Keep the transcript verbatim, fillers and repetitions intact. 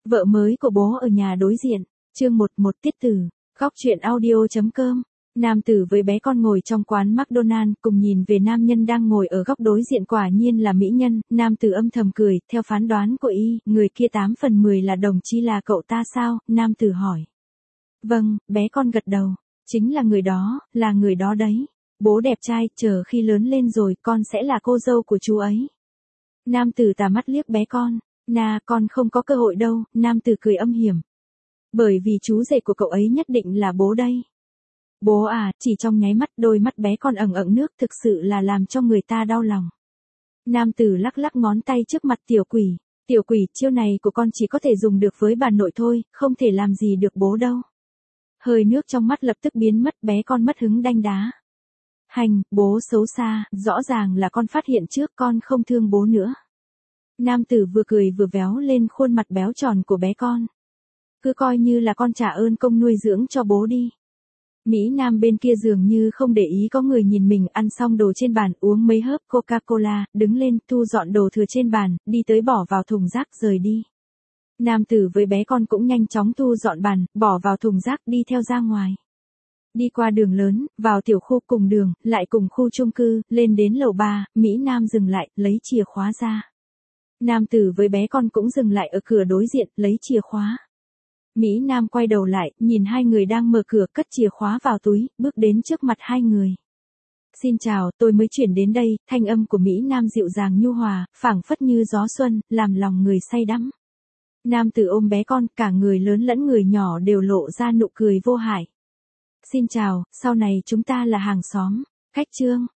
Vợ mới của bố ở nhà đối diện. Chương một một tiết tử. Góc truyện audio.com. Nam tử với bé con ngồi trong quán McDonald cùng nhìn về nam nhân đang ngồi ở góc đối diện, quả nhiên là mỹ nhân. Nam tử âm thầm cười, theo phán đoán của y, người kia tám phần mười là đồng chí là cậu ta sao? Nam tử hỏi. Vâng, bé con gật đầu. Chính là người đó, là người đó đấy. Bố đẹp trai, chờ khi lớn lên rồi con sẽ là cô dâu của chú ấy. Nam tử tà mắt liếc bé con. Nà, con không có cơ hội đâu. Nam tử cười âm hiểm. Bởi vì chú rể của cậu ấy nhất định là bố đây. Bố à, chỉ trong nháy mắt đôi mắt bé con ẩn ẩn nước thực sự là làm cho người ta đau lòng. Nam tử lắc lắc ngón tay trước mặt tiểu quỷ. Tiểu quỷ, chiêu này của con chỉ có thể dùng được với bà nội thôi, không thể làm gì được bố đâu. Hơi nước trong mắt lập tức biến mất, bé con mất hứng đanh đá. Hành, bố xấu xa, rõ ràng là con phát hiện trước, con không thương bố nữa. Nam tử vừa cười vừa véo lên khuôn mặt béo tròn của bé con. Cứ coi như là con trả ơn công nuôi dưỡng cho bố đi. Mỹ Nam bên kia dường như không để ý có người nhìn mình, ăn xong đồ trên bàn, uống mấy hớp Coca-Cola, đứng lên, thu dọn đồ thừa trên bàn, đi tới bỏ vào thùng rác, rời đi. Nam tử với bé con cũng nhanh chóng thu dọn bàn, bỏ vào thùng rác, đi theo ra ngoài. Đi qua đường lớn, vào tiểu khu cùng đường, lại cùng khu chung cư, lên đến lầu ba, Mỹ Nam dừng lại, lấy chìa khóa ra. Nam tử với bé con cũng dừng lại ở cửa đối diện, lấy chìa khóa. Mỹ Nam quay đầu lại, nhìn hai người đang mở cửa, cất chìa khóa vào túi, bước đến trước mặt hai người. Xin chào, tôi mới chuyển đến đây. Thanh âm của Mỹ Nam dịu dàng nhu hòa, phảng phất như gió xuân, làm lòng người say đắm. Nam tử ôm bé con, cả người lớn lẫn người nhỏ đều lộ ra nụ cười vô hại. Xin chào, sau này chúng ta là hàng xóm. Khách trương.